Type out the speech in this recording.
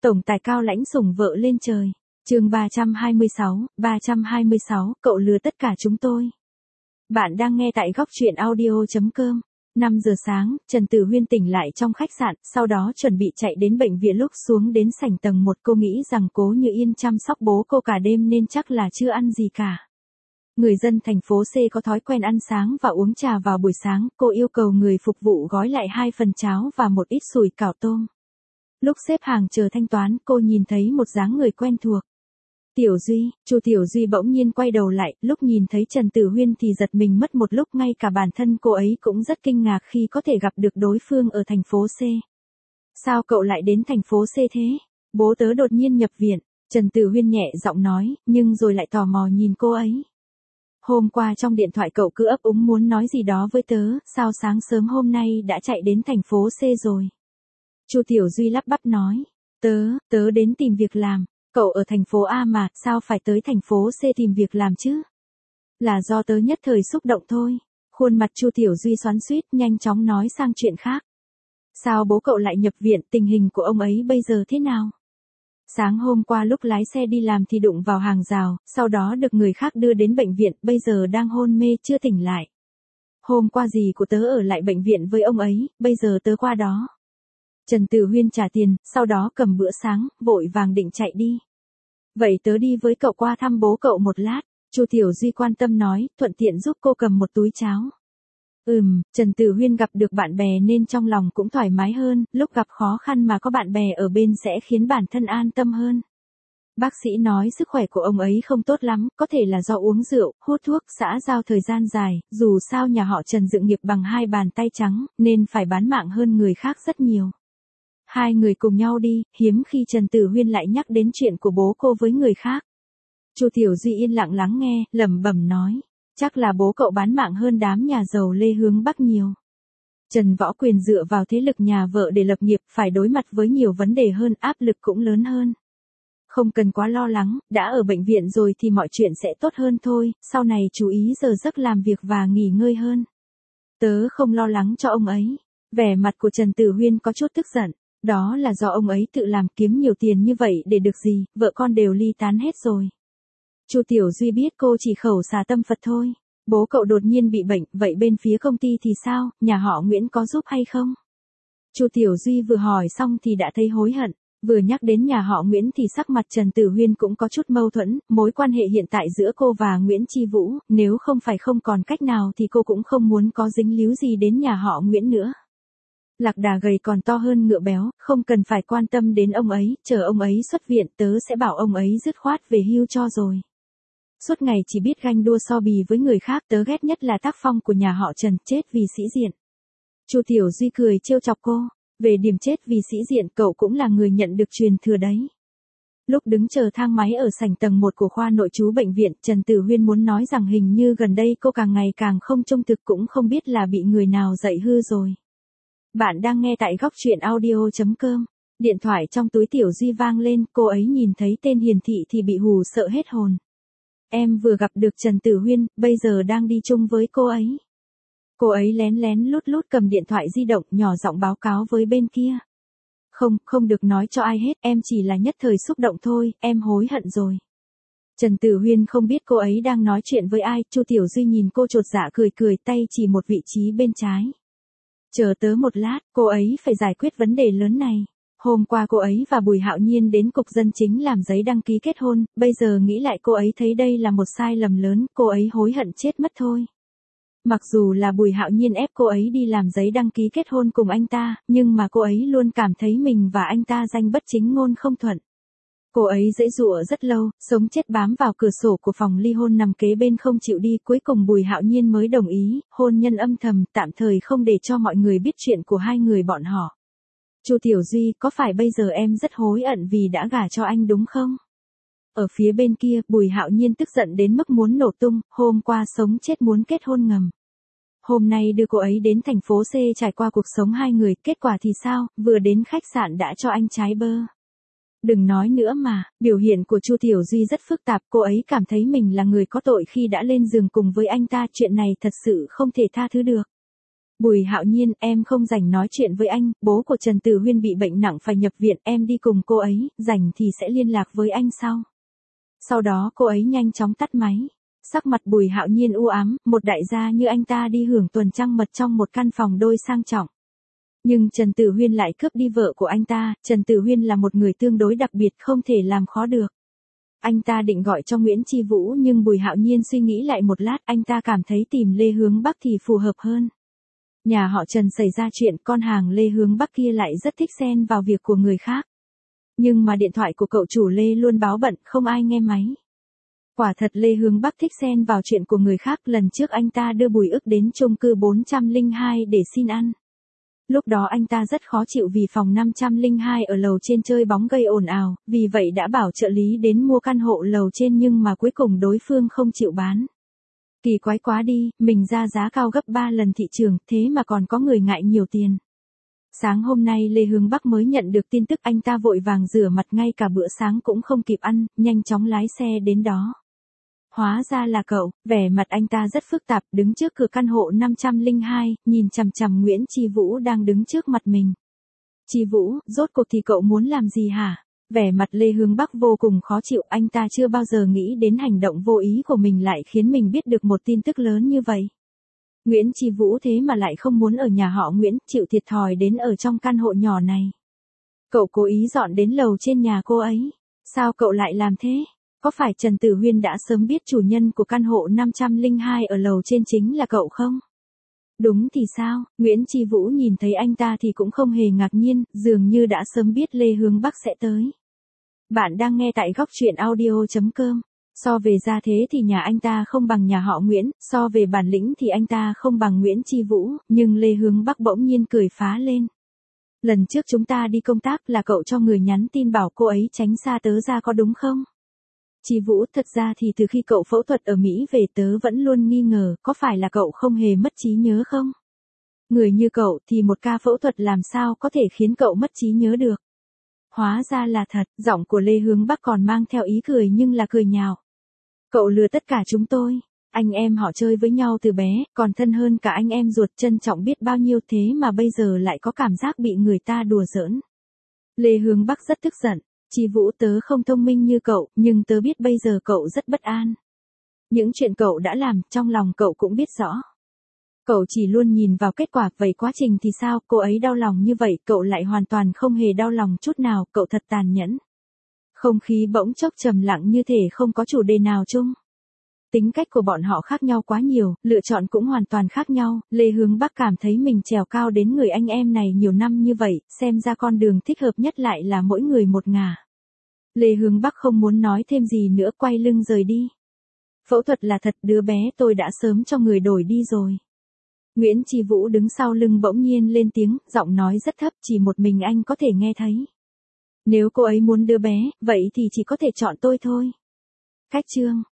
Tổng tài cao lãnh sủng vợ lên trời. Chương 326, cậu lừa tất cả chúng tôi. Bạn đang nghe tại góc truyện audio.com. 5 giờ sáng, Trần Tử Huyên tỉnh lại trong khách sạn, sau đó chuẩn bị chạy đến bệnh viện. Lúc xuống đến sảnh tầng 1, cô nghĩ rằng Cố Như Yên chăm sóc bố cô cả đêm nên chắc là chưa ăn gì cả. Người dân thành phố C có thói quen ăn sáng và uống trà vào buổi sáng, cô yêu cầu người phục vụ gói lại 2 phần cháo và một ít sủi cảo tôm. Lúc xếp hàng chờ thanh toán, cô nhìn thấy một dáng người quen thuộc. Tiểu Duy, Chu Tiểu Duy bỗng nhiên quay đầu lại, lúc nhìn thấy Trần Tử Huyên thì giật mình mất một lúc, ngay cả bản thân cô ấy cũng rất kinh ngạc khi có thể gặp được đối phương ở thành phố C. Sao cậu lại đến thành phố C thế? Bố tớ đột nhiên nhập viện, Trần Tử Huyên nhẹ giọng nói, nhưng rồi lại tò mò nhìn cô ấy. Hôm qua trong điện thoại cậu cứ ấp úng muốn nói gì đó với tớ, sao sáng sớm hôm nay đã chạy đến thành phố C rồi? Chu Tiểu Duy lắp bắp nói, tớ đến tìm việc làm. Cậu ở thành phố A mà, sao phải tới thành phố C tìm việc làm chứ? Là do tớ nhất thời xúc động thôi. Khuôn mặt Chu Tiểu Duy xoắn xuýt, nhanh chóng nói sang chuyện khác. Sao bố cậu lại nhập viện, tình hình của ông ấy bây giờ thế nào? Sáng hôm qua lúc lái xe đi làm thì đụng vào hàng rào, sau đó được người khác đưa đến bệnh viện, bây giờ đang hôn mê chưa tỉnh lại. Hôm qua dì của tớ ở lại bệnh viện với ông ấy, bây giờ tớ qua đó. Trần Tử Huyên trả tiền, sau đó cầm bữa sáng, vội vàng định chạy đi. Vậy tớ đi với cậu qua thăm bố cậu một lát, Chu Tiểu Duy quan tâm nói, thuận tiện giúp cô cầm một túi cháo. Trần Tử Huyên gặp được bạn bè nên trong lòng cũng thoải mái hơn, lúc gặp khó khăn mà có bạn bè ở bên sẽ khiến bản thân an tâm hơn. Bác sĩ nói sức khỏe của ông ấy không tốt lắm, có thể là do uống rượu, hút thuốc, xã giao thời gian dài, dù sao nhà họ Trần dựng nghiệp bằng 2 bàn tay trắng, nên phải bán mạng hơn người khác rất nhiều. Hai người cùng nhau đi, hiếm khi Trần Tử Huyên lại nhắc đến chuyện của bố cô với người khác. Chu Tiểu Duy yên lặng lắng nghe, lẩm bẩm nói, chắc là bố cậu bán mạng hơn đám nhà giàu Lê Hướng Bắc nhiều. Trần Võ Quyền dựa vào thế lực nhà vợ để lập nghiệp, phải đối mặt với nhiều vấn đề hơn, áp lực cũng lớn hơn. Không cần quá lo lắng, đã ở bệnh viện rồi thì mọi chuyện sẽ tốt hơn thôi, sau này chú ý giờ giấc làm việc và nghỉ ngơi hơn. Tớ không lo lắng cho ông ấy. Vẻ mặt của Trần Tử Huyên có chút tức giận. Đó là do ông ấy tự làm, kiếm nhiều tiền như vậy để được gì, vợ con đều ly tán hết rồi. Chu Tiểu Duy biết cô chỉ khẩu xà tâm Phật thôi. Bố cậu đột nhiên bị bệnh, vậy bên phía công ty thì sao, nhà họ Nguyễn có giúp hay không? Chu Tiểu Duy vừa hỏi xong thì đã thấy hối hận. Vừa nhắc đến nhà họ Nguyễn thì sắc mặt Trần Tử Huyên cũng có chút mâu thuẫn, mối quan hệ hiện tại giữa cô và Nguyễn Chi Vũ, nếu không phải không còn cách nào thì cô cũng không muốn có dính líu gì đến nhà họ Nguyễn nữa. Lạc đà gầy còn to hơn ngựa béo, không cần phải quan tâm đến ông ấy, chờ ông ấy xuất viện tớ sẽ bảo ông ấy dứt khoát về hưu cho rồi. Suốt ngày chỉ biết ganh đua so bì với người khác, tớ ghét nhất là tác phong của nhà họ Trần, chết vì sĩ diện. Chu Tiểu Duy cười trêu chọc cô, về điểm chết vì sĩ diện cậu cũng là người nhận được truyền thừa đấy. Lúc đứng chờ thang máy ở sảnh tầng 1 của khoa nội trú bệnh viện, Trần Tử Huyên muốn nói rằng hình như gần đây cô càng ngày càng không trung thực, cũng không biết là bị người nào dạy hư rồi. Bạn đang nghe tại góc truyện audio.com. Điện thoại trong túi Tiểu Duy vang lên, cô ấy nhìn thấy tên hiển thị thì bị hù sợ hết hồn. Em vừa gặp được Trần Tử Huyên, bây giờ đang đi chung với cô ấy. Cô ấy lén lén lút lút cầm điện thoại di động, nhỏ giọng báo cáo với bên kia. Không được nói cho ai hết, em chỉ là nhất thời xúc động thôi, em hối hận rồi. Trần Tử Huyên không biết cô ấy đang nói chuyện với ai, Chu Tiểu Duy nhìn cô chột dạ cười, tay chỉ một vị trí bên trái. Chờ tớ một lát, cô ấy phải giải quyết vấn đề lớn này. Hôm qua cô ấy và Bùi Hạo Nhiên đến cục dân chính làm giấy đăng ký kết hôn, bây giờ nghĩ lại cô ấy thấy đây là một sai lầm lớn, cô ấy hối hận chết mất thôi. Mặc dù là Bùi Hạo Nhiên ép cô ấy đi làm giấy đăng ký kết hôn cùng anh ta, nhưng mà cô ấy luôn cảm thấy mình và anh ta danh bất chính ngôn không thuận. Cô ấy giãy giụa rất lâu, sống chết bám vào cửa sổ của phòng ly hôn nằm kế bên không chịu đi, cuối cùng Bùi Hạo Nhiên mới đồng ý, hôn nhân âm thầm, tạm thời không để cho mọi người biết chuyện của hai người bọn họ. Chu Tiểu Duy, có phải bây giờ em rất hối hận vì đã gả cho anh đúng không? Ở phía bên kia, Bùi Hạo Nhiên tức giận đến mức muốn nổ tung, hôm qua sống chết muốn kết hôn ngầm. Hôm nay đưa cô ấy đến thành phố C trải qua cuộc sống hai người, kết quả thì sao, vừa đến khách sạn đã cho anh trái bơ. Đừng nói nữa mà, biểu hiện của Chu Tiểu Duy rất phức tạp, cô ấy cảm thấy mình là người có tội khi đã lên giường cùng với anh ta, chuyện này thật sự không thể tha thứ được. Bùi Hạo Nhiên, em không rảnh nói chuyện với anh, bố của Trần Tử Huyên bị bệnh nặng phải nhập viện, em đi cùng cô ấy, rảnh thì sẽ liên lạc với anh sau. Sau đó cô ấy nhanh chóng tắt máy. Sắc mặt Bùi Hạo Nhiên u ám, một đại gia như anh ta đi hưởng tuần trăng mật trong một căn phòng đôi sang trọng. Nhưng Trần Tử Huyên lại cướp đi vợ của anh ta, Trần Tử Huyên là một người tương đối đặc biệt không thể làm khó được. Anh ta định gọi cho Nguyễn Chi Vũ nhưng Bùi Hạo Nhiên suy nghĩ lại một lát, anh ta cảm thấy tìm Lê Hướng Bắc thì phù hợp hơn. Nhà họ Trần xảy ra chuyện, con hàng Lê Hướng Bắc kia lại rất thích xen vào việc của người khác. Nhưng mà điện thoại của cậu chủ Lê luôn báo bận, không ai nghe máy. Quả thật Lê Hướng Bắc thích xen vào chuyện của người khác, lần trước anh ta đưa Bùi Ức đến chung cư 402 để xin ăn. Lúc đó anh ta rất khó chịu vì phòng 502 ở lầu trên chơi bóng gây ồn ào, vì vậy đã bảo trợ lý đến mua căn hộ lầu trên nhưng mà cuối cùng đối phương không chịu bán. Kỳ quái quá đi, mình ra giá cao gấp 3 lần thị trường, thế mà còn có người ngại nhiều tiền. Sáng hôm nay Lê Hướng Bắc mới nhận được tin tức, anh ta vội vàng rửa mặt, ngay cả bữa sáng cũng không kịp ăn, nhanh chóng lái xe đến đó. Hóa ra là cậu, vẻ mặt anh ta rất phức tạp, đứng trước cửa căn hộ 502, nhìn chằm chằm Nguyễn Chi Vũ đang đứng trước mặt mình. Chi Vũ, rốt cuộc thì cậu muốn làm gì hả? Vẻ mặt Lê Hướng Bắc vô cùng khó chịu, anh ta chưa bao giờ nghĩ đến hành động vô ý của mình lại khiến mình biết được một tin tức lớn như vậy. Nguyễn Chi Vũ thế mà lại không muốn ở nhà họ Nguyễn, chịu thiệt thòi đến ở trong căn hộ nhỏ này. Cậu cố ý dọn đến lầu trên nhà cô ấy. Sao cậu lại làm thế? Có phải Trần Tử Huyên đã sớm biết chủ nhân của căn hộ 502 ở lầu trên chính là cậu không? Đúng thì sao? Nguyễn Chi Vũ nhìn thấy anh ta thì cũng không hề ngạc nhiên, dường như đã sớm biết Lê Hướng Bắc sẽ tới. Bạn đang nghe tại góc truyện audio.com. So về gia thế thì nhà anh ta không bằng nhà họ Nguyễn, so về bản lĩnh thì anh ta không bằng Nguyễn Chi Vũ, nhưng Lê Hướng Bắc bỗng nhiên cười phá lên. Lần trước chúng ta đi công tác là cậu cho người nhắn tin bảo cô ấy tránh xa tớ ra có đúng không? Chi Vũ, thật ra thì từ khi cậu phẫu thuật ở Mỹ về tớ vẫn luôn nghi ngờ, có phải là cậu không hề mất trí nhớ không? Người như cậu thì một ca phẫu thuật làm sao có thể khiến cậu mất trí nhớ được? Hóa ra là thật, giọng của Lê Hướng Bắc còn mang theo ý cười nhưng là cười nhạo. Cậu lừa tất cả chúng tôi, anh em họ chơi với nhau từ bé, còn thân hơn cả anh em ruột, trân trọng biết bao nhiêu, thế mà bây giờ lại có cảm giác bị người ta đùa giỡn. Lê Hướng Bắc rất tức giận. Chi Vũ, tớ không thông minh như cậu, nhưng tớ biết bây giờ cậu rất bất an. Những chuyện cậu đã làm, trong lòng cậu cũng biết rõ. Cậu chỉ luôn nhìn vào kết quả, vậy quá trình thì sao, cô ấy đau lòng như vậy, cậu lại hoàn toàn không hề đau lòng chút nào, cậu thật tàn nhẫn. Không khí bỗng chốc trầm lặng như thể không có chủ đề nào chung. Tính cách của bọn họ khác nhau quá nhiều, lựa chọn cũng hoàn toàn khác nhau, Lê Hướng Bắc cảm thấy mình trèo cao đến người anh em này nhiều năm như vậy, xem ra con đường thích hợp nhất lại là mỗi người một ngả. Lê Hướng Bắc không muốn nói thêm gì nữa, quay lưng rời đi. Phẫu thuật là thật, đứa bé tôi đã sớm cho người đổi đi rồi. Nguyễn Chi Vũ đứng sau lưng bỗng nhiên lên tiếng, giọng nói rất thấp, chỉ một mình anh có thể nghe thấy. Nếu cô ấy muốn đứa bé, vậy thì chỉ có thể chọn tôi thôi. Cách chương.